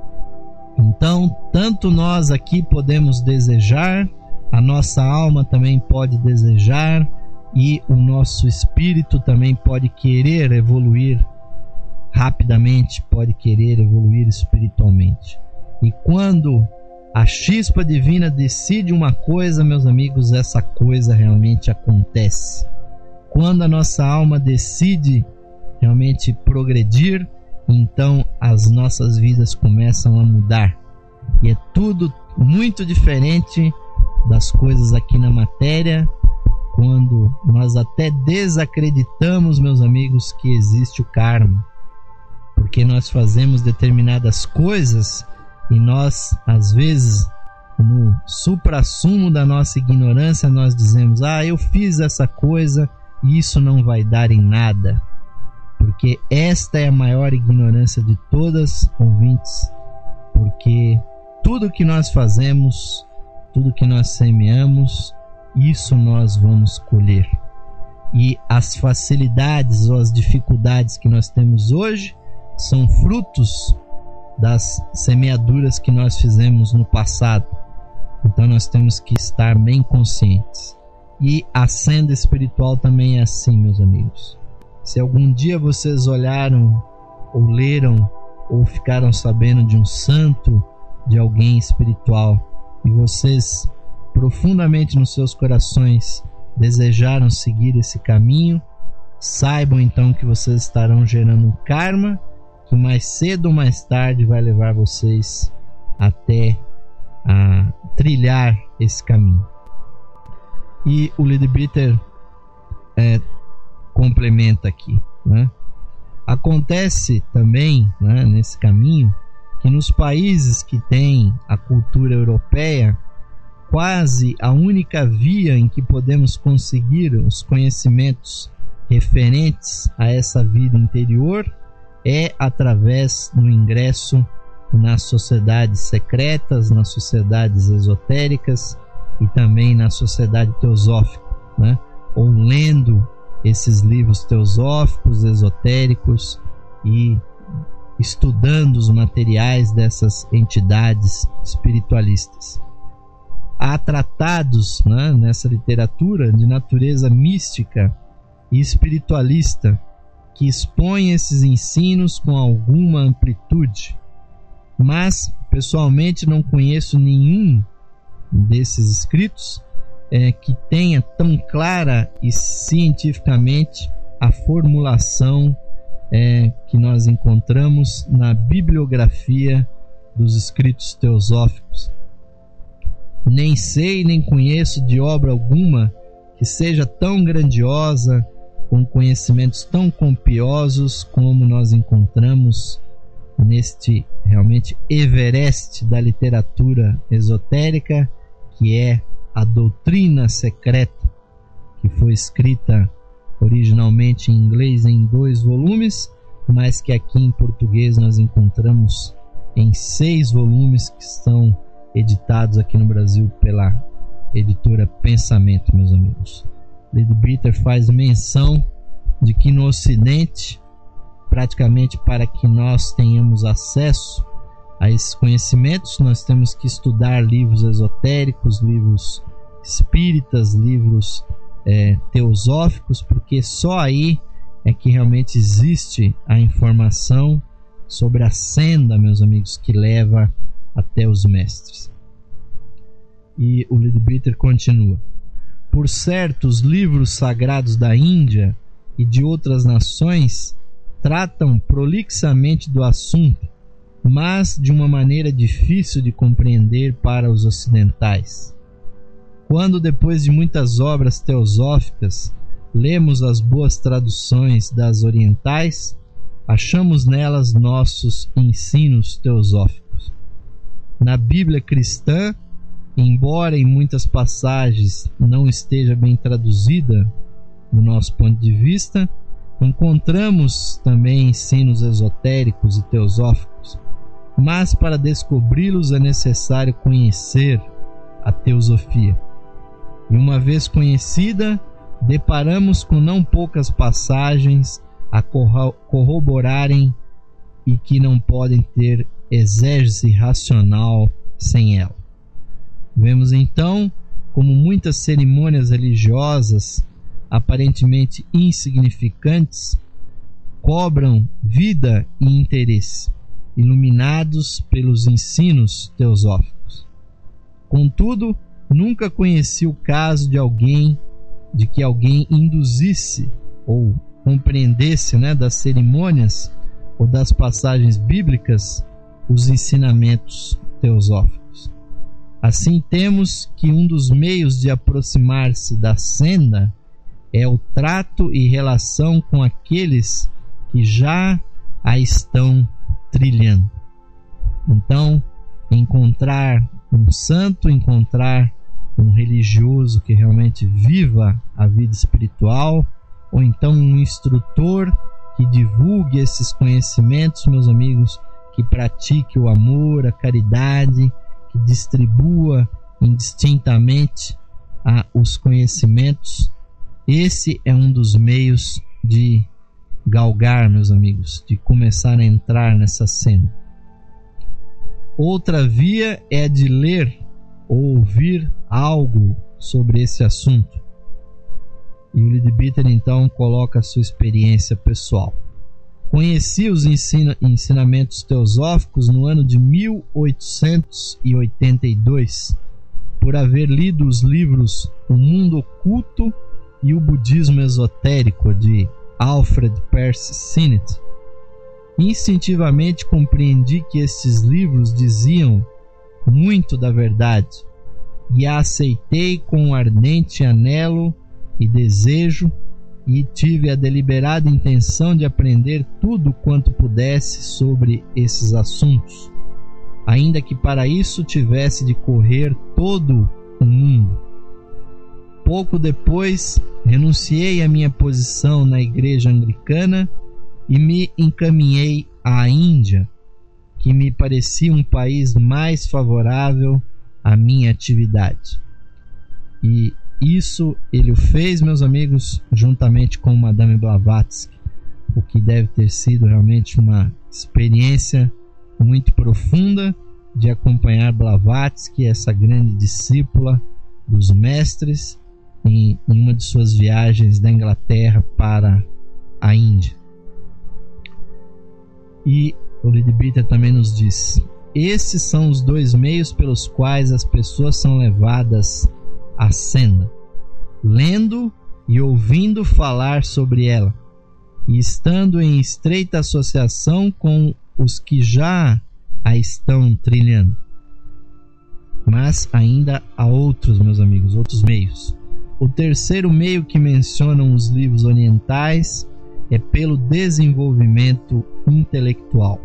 Então, tanto nós aqui podemos desejar, a nossa alma também pode desejar, e o nosso espírito também pode querer evoluir rapidamente, pode querer evoluir espiritualmente. E quando a chispa divina decide uma coisa, meus amigos, essa coisa realmente acontece. Quando a nossa alma decide realmente progredir, então as nossas vidas começam a mudar. E é tudo muito diferente das coisas aqui na matéria, quando nós até desacreditamos, meus amigos, que existe o karma, porque nós fazemos determinadas coisas E nós, às vezes, no suprassumo da nossa ignorância, nós dizemos: ah, eu fiz essa coisa e isso não vai dar em nada. Porque esta é a maior ignorância de todas, ouvintes, porque tudo que nós fazemos, tudo que nós semeamos, isso nós vamos colher. E as facilidades ou as dificuldades que nós temos hoje são frutos das semeaduras que nós fizemos no passado. Então nós temos que estar bem conscientes. E a senda espiritual também é assim, meus amigos. Se algum dia vocês olharam ou leram ou ficaram sabendo de um santo, de alguém espiritual, e vocês profundamente nos seus corações desejaram seguir esse caminho, saibam então que vocês estarão gerando um karma que mais cedo ou mais tarde vai levar vocês até a trilhar esse caminho. E o Leadbeater é, complementa aqui, né? Acontece também, né, nesse caminho, que nos países que têm a cultura europeia, quase a única via em que podemos conseguir os conhecimentos referentes a essa vida interior é através do ingresso nas sociedades secretas, nas sociedades esotéricas e também na sociedade teosófica, né? Ou lendo esses livros teosóficos, esotéricos e estudando os materiais dessas entidades espiritualistas. Há tratados, né, nessa literatura de natureza mística e espiritualista que expõem esses ensinos com alguma amplitude, mas pessoalmente não conheço nenhum desses escritos é, que tenha tão clara e cientificamente a formulação é, que nós encontramos na bibliografia dos escritos teosóficos. Nem sei nem conheço de obra alguma que seja tão grandiosa, com conhecimentos tão copiosos como nós encontramos neste realmente Everest da literatura esotérica, que é a Doutrina Secreta, que foi escrita originalmente em inglês em dois volumes, mas que aqui em português nós encontramos em seis volumes que estão editados aqui no Brasil pela editora Pensamento, meus amigos. Leadbeater faz menção de que no Ocidente, praticamente para que nós tenhamos acesso a esses conhecimentos, nós temos que estudar livros esotéricos, livros espíritas, livros é, teosóficos, porque só aí é que realmente existe a informação sobre a senda, meus amigos, que leva até os mestres. E o Leadbeater continua: por certo, os livros sagrados da Índia e de outras nações tratam prolixamente do assunto, mas de uma maneira difícil de compreender para os ocidentais. Quando, depois de muitas obras teosóficas, lemos as boas traduções das orientais, achamos nelas nossos ensinos teosóficos. Na Bíblia cristã, embora em muitas passagens não esteja bem traduzida do nosso ponto de vista, encontramos também ensinos esotéricos e teosóficos, mas para descobri-los é necessário conhecer a teosofia. E uma vez conhecida, deparamos com não poucas passagens a corroborarem e que não podem ter exégese racional sem ela. Vemos então como muitas cerimônias religiosas aparentemente insignificantes cobram vida e interesse, iluminados pelos ensinos teosóficos. Contudo, nunca conheci o caso de alguém, de que alguém induzisse ou compreendesse, né, das cerimônias ou das passagens bíblicas os ensinamentos teosóficos. Assim, temos que um dos meios de aproximar-se da senda é o trato e relação com aqueles que já a estão trilhando. Então, encontrar um santo, encontrar um religioso que realmente viva a vida espiritual, ou então um instrutor que divulgue esses conhecimentos, meus amigos, que pratique o amor, a caridade, que distribua indistintamente ah, os conhecimentos. Esse é um dos meios de galgar, meus amigos, de começar a entrar nessa cena. Outra via é de ler ou ouvir algo sobre esse assunto. E o Leadbeater então coloca a sua experiência pessoal. Conheci os ensina, ensinamentos teosóficos no ano de mil oitocentos e oitenta e dois, por haver lido os livros O Mundo Oculto e o Budismo Esotérico, de Alfred Percy Sinnett. Instintivamente compreendi que estes livros diziam muito da verdade, e a aceitei com um ardente anelo e desejo, e tive a deliberada intenção de aprender tudo quanto pudesse sobre esses assuntos, ainda que para isso tivesse de correr todo o mundo. Pouco depois, renunciei à minha posição na igreja anglicana e me encaminhei à Índia, que me parecia um país mais favorável à minha atividade. E isso ele o fez, meus amigos, juntamente com Madame Blavatsky, o que deve ter sido realmente uma experiência muito profunda de acompanhar Blavatsky, essa grande discípula dos mestres, em, em uma de suas viagens da Inglaterra para a Índia. E o Leadbeater também nos diz: esses são os dois meios pelos quais as pessoas são levadas à senda, lendo e ouvindo falar sobre ela, e estando em estreita associação com os que já a estão trilhando. Mas ainda há outros, meus amigos, outros meios. O terceiro meio que mencionam os livros orientais é pelo desenvolvimento intelectual.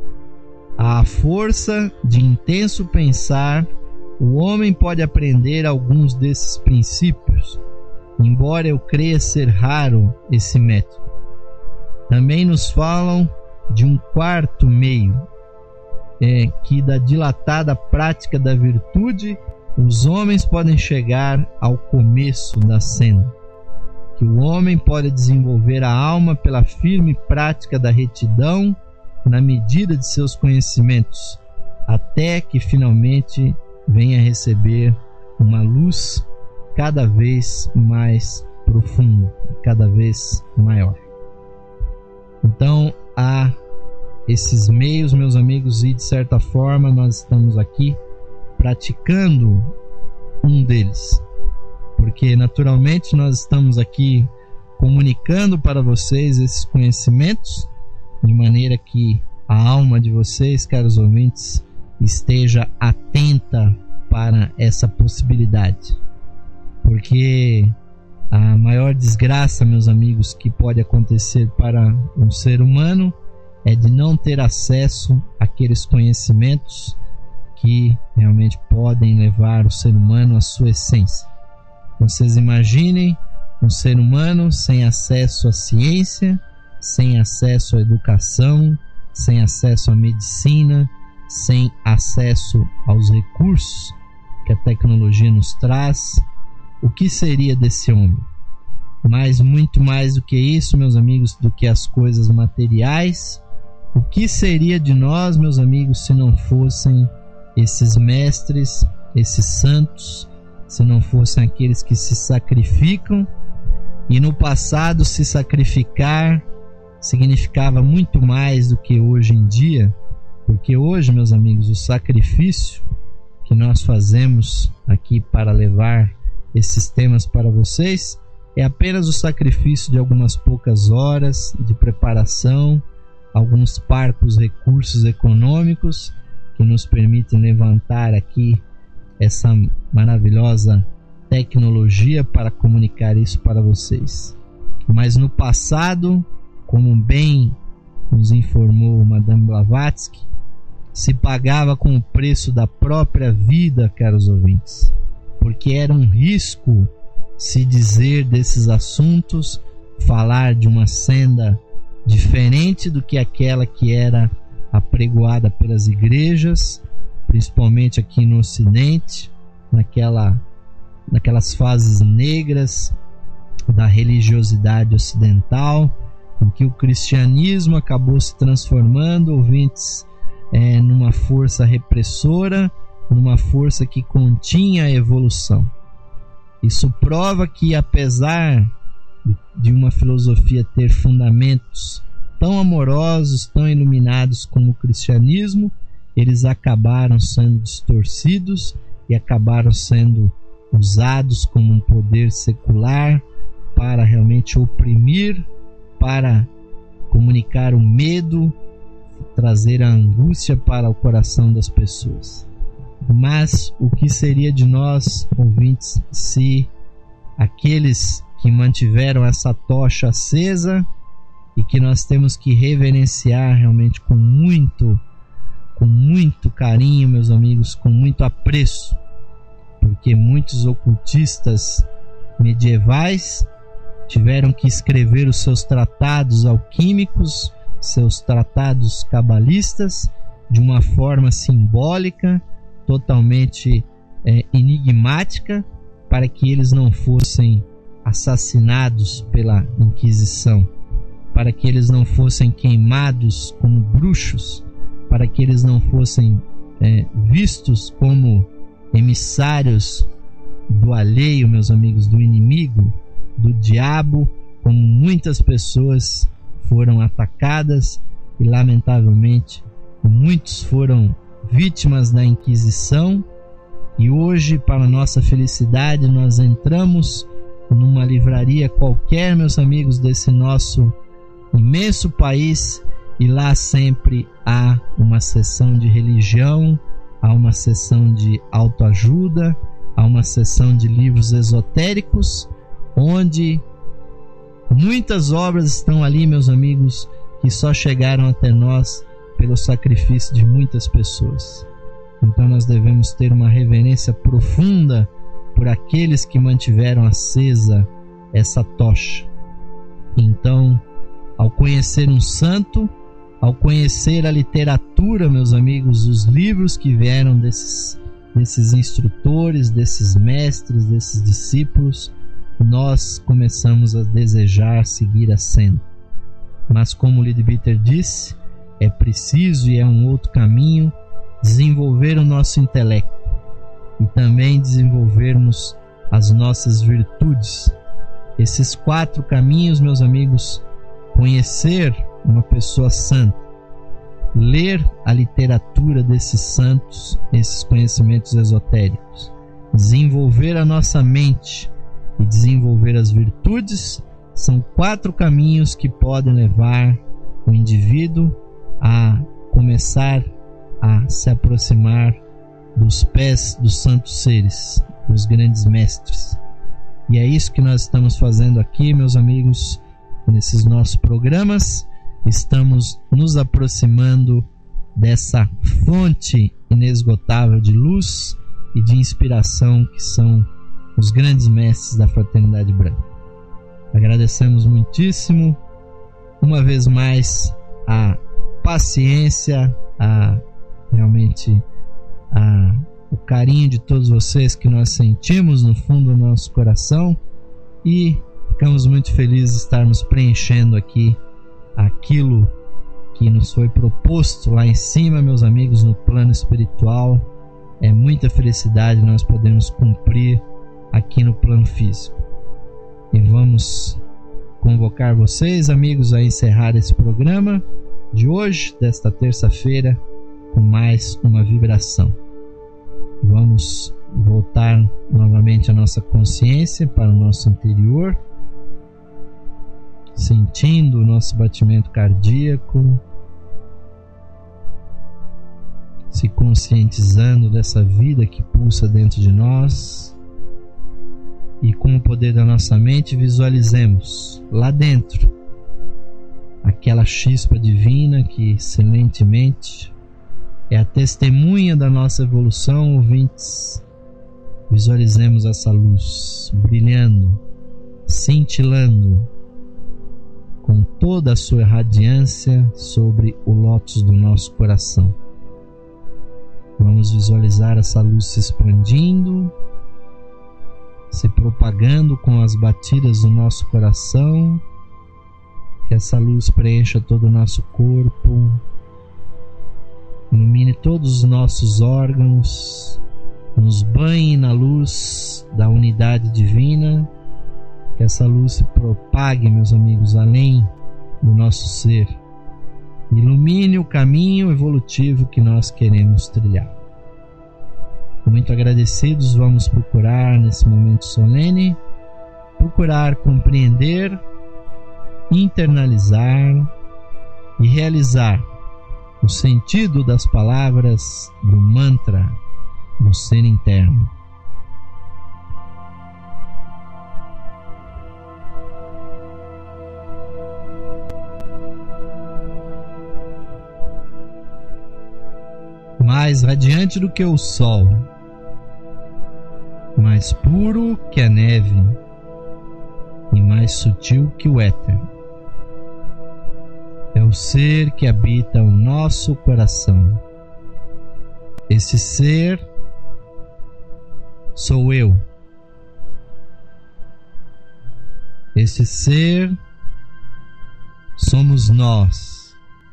À força de intenso pensar, o homem pode aprender alguns desses princípios, embora eu creia ser raro esse método. Também nos falam de um quarto meio, é que da dilatada prática da virtude os homens podem chegar ao começo da senda, que o homem pode desenvolver a alma pela firme prática da retidão na medida de seus conhecimentos, até que finalmente venha receber uma luz cada vez mais profunda, cada vez maior. Então há esses meios, meus amigos, e de certa forma nós estamos aqui praticando um deles, porque naturalmente nós estamos aqui comunicando para vocês esses conhecimentos, de maneira que a alma de vocês, caros ouvintes, esteja atenta para essa possibilidade, porque a maior desgraça, meus amigos, que pode acontecer para um ser humano é de não ter acesso àqueles conhecimentos que realmente podem levar o ser humano à sua essência. Vocês imaginem um ser humano sem acesso à ciência, sem acesso à educação, sem acesso à medicina, sem acesso aos recursos que a tecnologia nos traz. O que seria desse homem? Mas muito mais do que isso, meus amigos, do que as coisas materiais, o que seria de nós, meus amigos, se não fossem esses mestres, esses santos, se não fossem aqueles que se sacrificam? E no passado se sacrificar significava muito mais do que hoje em dia, porque hoje, meus amigos, o sacrifício que nós fazemos aqui para levar esses temas para vocês é apenas o sacrifício de algumas poucas horas de preparação, alguns parcos recursos econômicos que nos permitem levantar aqui essa maravilhosa tecnologia para comunicar isso para vocês. Mas no passado, como bem nos informou Madame Blavatsky, se pagava com o preço da própria vida, caros ouvintes, porque era um risco se dizer desses assuntos, falar de uma senda diferente do que aquela que era apregoada pelas igrejas, principalmente aqui no Ocidente, naquela, naquelas fases negras da religiosidade ocidental, em que o cristianismo acabou se transformando, ouvintes, é, numa força repressora, numa força que continha a evolução. Isso prova que, apesar de uma filosofia ter fundamentos tão amorosos, tão iluminados como o cristianismo, eles acabaram sendo distorcidos e acabaram sendo usados como um poder secular para realmente oprimir, para comunicar o medo, trazer a angústia para o coração das pessoas. Mas o que seria de nós, ouvintes, se aqueles que mantiveram essa tocha acesa e que nós temos que reverenciar realmente com muito, com muito carinho, meus amigos, com muito apreço, porque muitos ocultistas medievais tiveram que escrever os seus tratados alquímicos, seus tratados cabalistas, de uma forma simbólica, totalmente é, enigmática, para que eles não fossem assassinados pela Inquisição, para que eles não fossem queimados como bruxos, para que eles não fossem é, vistos como emissários do alheio, meus amigos, do inimigo, do diabo, como muitas pessoas foram atacadas e, lamentavelmente, muitos foram vítimas da Inquisição. E hoje, para nossa felicidade, nós entramos numa livraria qualquer, meus amigos, desse nosso imenso país, e lá sempre há uma seção de religião, há uma seção de autoajuda, há uma seção de livros esotéricos, onde muitas obras estão ali, meus amigos, que só chegaram até nós pelo sacrifício de muitas pessoas. Então nós devemos ter uma reverência profunda por aqueles que mantiveram acesa essa tocha. Então, ao conhecer um santo, ao conhecer a literatura, meus amigos, os livros que vieram desses, desses instrutores, desses mestres, desses discípulos, nós começamos a desejar seguir a senda. Mas, como Leadbeater disse, é preciso, e é um outro caminho, desenvolver o nosso intelecto e também desenvolvermos as nossas virtudes. Esses quatro caminhos, meus amigos: conhecer uma pessoa santa, ler a literatura desses santos, esses conhecimentos esotéricos, desenvolver a nossa mente e desenvolver as virtudes, são quatro caminhos que podem levar o indivíduo a começar a se aproximar dos pés dos santos seres, dos grandes mestres. E é isso que nós estamos fazendo aqui, meus amigos, nesses nossos programas. Estamos nos aproximando dessa fonte inesgotável de luz e de inspiração que são os grandes mestres da Fraternidade Branca. Agradecemos muitíssimo, uma vez mais, a paciência, a realmente a, o carinho de todos vocês que nós sentimos no fundo do nosso coração, e ficamos muito felizes de estarmos preenchendo aqui aquilo que nos foi proposto lá em cima, meus amigos, no plano espiritual. É muita felicidade nós podemos cumprir aqui no plano físico. E vamos convocar vocês, amigos, a encerrar esse programa de hoje, desta terça-feira, com mais uma vibração. Vamos voltar novamente a nossa consciência para o nosso interior, sentindo o nosso batimento cardíaco, se conscientizando dessa vida que pulsa dentro de nós, e com o poder da nossa mente visualizemos lá dentro aquela chispa divina que silentemente é a testemunha da nossa evolução, ouvintes. Visualizemos essa luz brilhando, cintilando com toda a sua radiância sobre o lótus do nosso coração. Vamos visualizar essa luz se expandindo, se propagando com as batidas do nosso coração, que essa luz preencha todo o nosso corpo, ilumine todos os nossos órgãos, nos banhe na luz da unidade divina, que essa luz se propague, meus amigos, além do nosso ser, ilumine o caminho evolutivo que nós queremos trilhar. Muito agradecidos, vamos procurar nesse momento solene, procurar compreender, internalizar e realizar o sentido das palavras do mantra no ser interno. Mais radiante do que o sol, mais puro que a neve e mais sutil que o éter, é o ser que habita o nosso coração. Esse ser sou eu. Esse ser somos nós,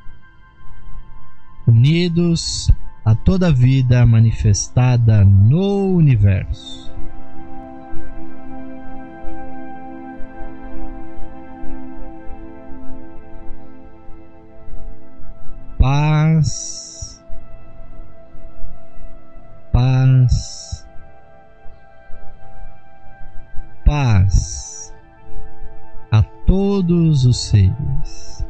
unidos a toda a vida manifestada no universo. Paz, paz, paz a todos os seres.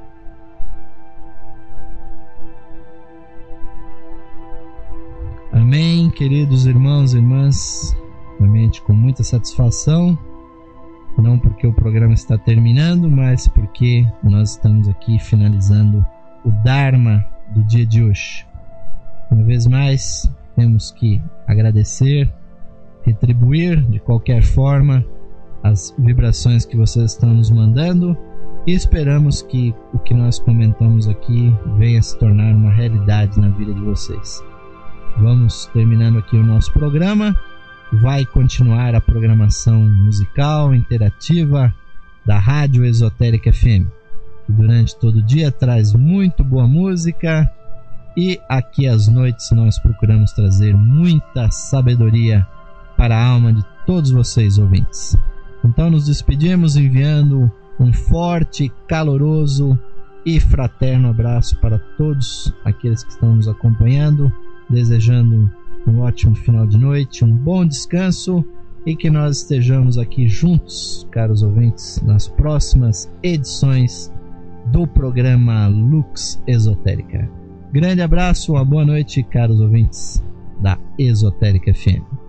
Amém, queridos irmãos e irmãs, realmente com muita satisfação, não porque o programa está terminando, mas porque nós estamos aqui finalizando o Dharma do dia de hoje. Uma vez mais, temos que agradecer, retribuir de qualquer forma as vibrações que vocês estão nos mandando e esperamos que o que nós comentamos aqui venha se tornar uma realidade na vida de vocês. Vamos terminando aqui o nosso programa. Vai continuar a programação musical interativa da Rádio Esotérica F M, que durante todo o dia traz muito boa música, e aqui às noites nós procuramos trazer muita sabedoria para a alma de todos vocês, ouvintes. Então nos despedimos enviando um forte, caloroso e fraterno abraço para todos aqueles que estão nos acompanhando, desejando um ótimo final de noite, um bom descanso e que nós estejamos aqui juntos, caros ouvintes, nas próximas edições do programa Lux Esotérica. Grande abraço, uma boa noite, caros ouvintes da Esotérica F M.